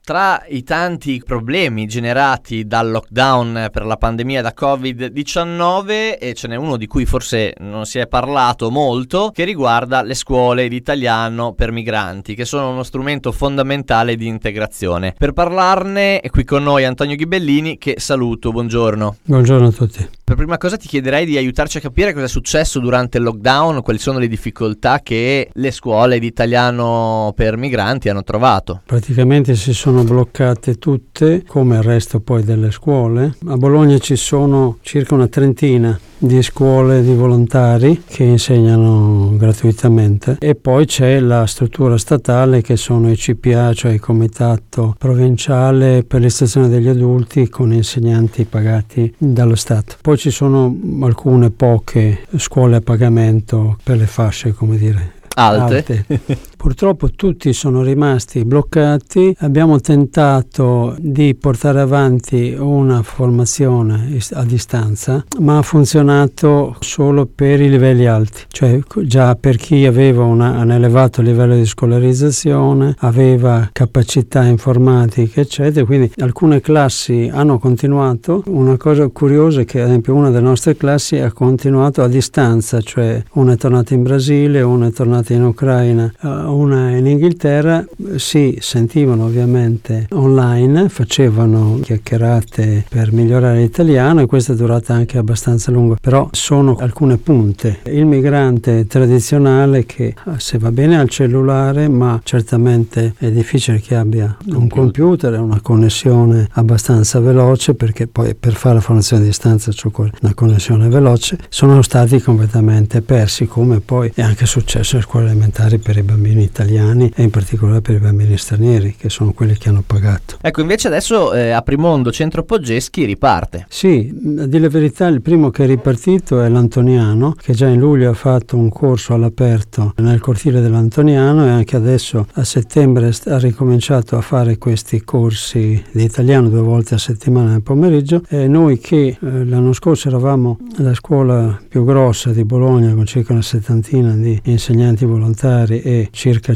Tra i tanti problemi generati dal lockdown per la pandemia da Covid-19, e ce n'è uno di cui forse non si è parlato molto, che riguarda le scuole di italiano per migranti, che sono uno strumento fondamentale di integrazione. Per parlarne è qui con noi Antonio Ghibellini, che saluto, buongiorno. Buongiorno a tutti. Per prima cosa ti chiederei di aiutarci a capire cosa è successo durante il lockdown, quali sono le difficoltà che le scuole di italiano per migranti hanno trovato. Praticamente si sono bloccate tutte, come il resto poi delle scuole. A Bologna ci sono circa una trentina di scuole di volontari che insegnano gratuitamente, e poi c'è la struttura statale che sono i CPA, cioè il Comitato Provinciale per l'istruzione degli adulti, con insegnanti pagati dallo Stato. Poi ci sono alcune poche scuole a pagamento per le fasce, come dire, alte. Purtroppo tutti sono rimasti bloccati. Abbiamo tentato di portare avanti una formazione a distanza, ma ha funzionato solo per i livelli alti, cioè già per chi aveva un elevato livello di scolarizzazione, aveva capacità informatiche eccetera, quindi alcune classi hanno continuato. Una cosa curiosa è che ad esempio una delle nostre classi ha continuato a distanza, cioè una è tornata in Brasile, una è tornata in Ucraina, una in Inghilterra. Si sentivano ovviamente online, facevano chiacchierate per migliorare l'italiano, e questa è durata anche abbastanza lungo, però sono alcune punte. Il migrante tradizionale che se va bene al cellulare, ma certamente è difficile che abbia un computer e una connessione abbastanza veloce, perché poi per fare la formazione a distanza ci occorre una connessione veloce, sono stati completamente persi, come poi è anche successo alle scuole elementari per i bambini italiani e in particolare per i bambini stranieri, che sono quelli che hanno pagato. Ecco, invece adesso Aprimondo Centro Poggeschi riparte. Sì, a dire la verità il primo che è ripartito è l'Antoniano, che già in luglio ha fatto un corso all'aperto nel cortile dell'Antoniano, e anche adesso a settembre ha ricominciato a fare questi corsi di italiano 2 volte a settimana nel pomeriggio. E noi che l'anno scorso eravamo la scuola più grossa di Bologna, con circa una settantina di insegnanti volontari e circa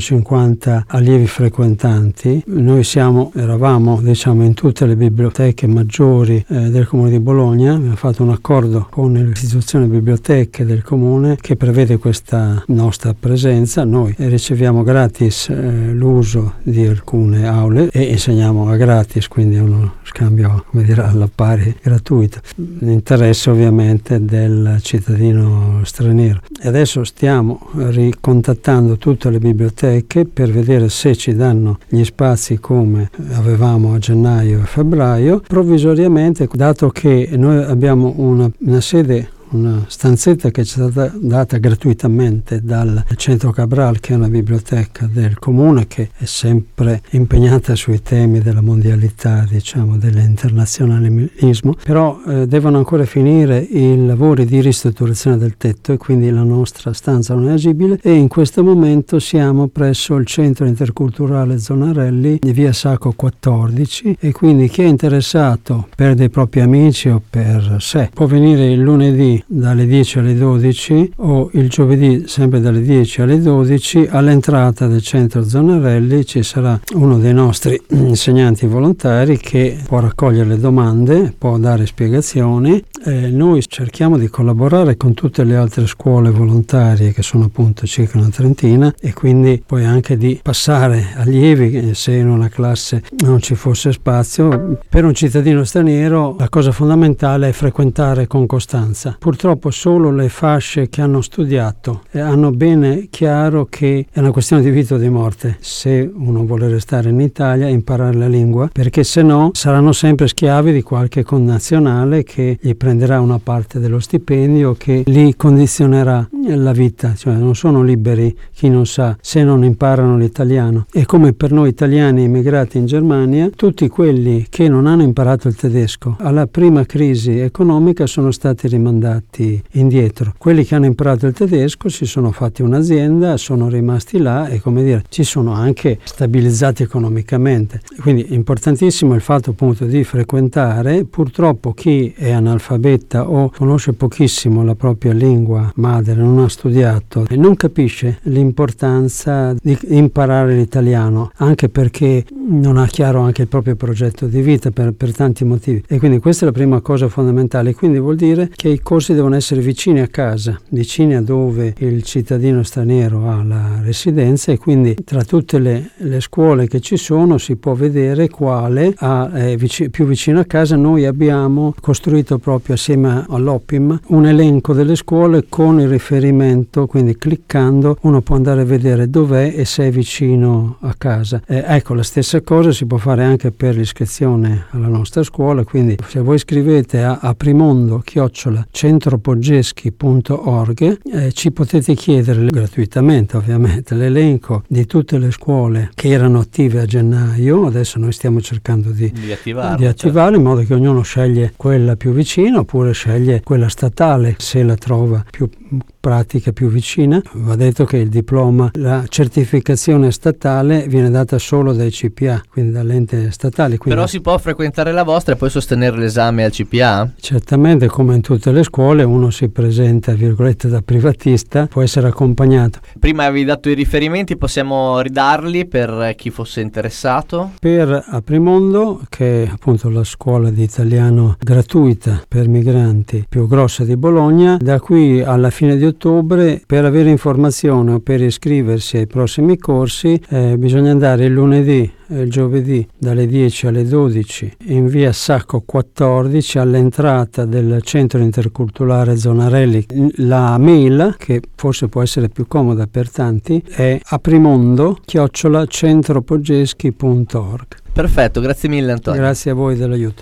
150 allievi frequentanti, noi eravamo in tutte le biblioteche maggiori del Comune di Bologna. Abbiamo fatto un accordo con l'istituzione biblioteche del Comune che prevede questa nostra presenza. Noi riceviamo gratis l'uso di alcune aule e insegniamo a gratis, quindi è uno scambio, come dire, alla pari gratuito, l'interesse ovviamente del cittadino straniero. E adesso stiamo ricontattando tutte le biblioteche per vedere se ci danno gli spazi come avevamo a gennaio e febbraio. Provvisoriamente, dato che noi abbiamo una sede, una stanzetta che ci è stata data gratuitamente dal Centro Cabral, che è una biblioteca del Comune che è sempre impegnata sui temi della mondialità, dell'internazionalismo, però devono ancora finire i lavori di ristrutturazione del tetto, e quindi la nostra stanza non è agibile, e in questo momento siamo presso il Centro Interculturale Zonarelli di via Sacco 14, e quindi chi è interessato per dei propri amici o per sé può venire il lunedì dalle 10 alle 12 o il giovedì sempre dalle 10 alle 12. All'entrata del centro Zonarelli ci sarà uno dei nostri insegnanti volontari che può raccogliere le domande, può dare spiegazioni. Noi cerchiamo di collaborare con tutte le altre scuole volontarie, che sono appunto circa una trentina, e quindi poi anche di passare allievi se in una classe non ci fosse spazio. Per un cittadino straniero la cosa fondamentale è frequentare con costanza. Purtroppo solo le fasce che hanno studiato hanno bene chiaro che è una questione di vita o di morte se uno vuole restare in Italia e imparare la lingua, perché se no saranno sempre schiavi di qualche connazionale che gli prenderà una parte dello stipendio, che li condizionerà la vita, cioè non sono liberi chi non sa, se non imparano l'italiano. E come per noi italiani immigrati in Germania, tutti quelli che non hanno imparato il tedesco alla prima crisi economica sono stati rimandati indietro. Quelli che hanno imparato il tedesco si sono fatti un'azienda, sono rimasti là e, come dire, ci sono anche stabilizzati economicamente. Quindi importantissimo il fatto appunto di frequentare. Purtroppo chi è analfabeta o conosce pochissimo la propria lingua madre, non ha studiato e non capisce l'importanza di imparare l'italiano, anche perché non ha chiaro anche il proprio progetto di vita per tanti motivi, e quindi questa è la prima cosa fondamentale. Quindi vuol dire che i corsi devono essere vicini a casa, vicini a dove il cittadino straniero ha la residenza, e quindi tra tutte le scuole che ci sono si può vedere quale è più vicino a casa. Noi abbiamo costruito proprio assieme all'OPIM un elenco delle scuole con il riferimento, quindi cliccando uno può andare a vedere dov'è e se è vicino a casa. Ecco, la stessa cosa si può fare anche per l'iscrizione alla nostra scuola, quindi se voi scrivete a aprimondo@centropoggeschi.org ci potete chiedere gratuitamente ovviamente l'elenco di tutte le scuole che erano attive a gennaio. Adesso noi stiamo cercando di attivarle, certo, in modo che ognuno sceglie quella più vicina oppure sceglie quella statale se la trova più pratica, più vicina. Va detto che il diploma, la certificazione statale viene data solo dai CPA, quindi dall'ente statale. Però si può frequentare la vostra e poi sostenere l'esame al CPA? Certamente, come in tutte le scuole, uno si presenta, virgolette, da privatista, può essere accompagnato. Prima avevi dato i riferimenti, possiamo ridarli per chi fosse interessato? Per Aprimondo, che è appunto la scuola di italiano gratuita per migranti più grossa di Bologna, da qui alla fine di ottobre, per avere informazione o per iscriversi ai prossimi corsi bisogna andare il lunedì e il giovedì dalle 10 alle 12 in via Sacco 14 all'entrata del centro interculturale Zonarelli. La mail, che forse può essere più comoda per tanti, è aprimondo@centropoggeschi.org. Perfetto, grazie mille Antonio. Grazie a voi dell'aiuto.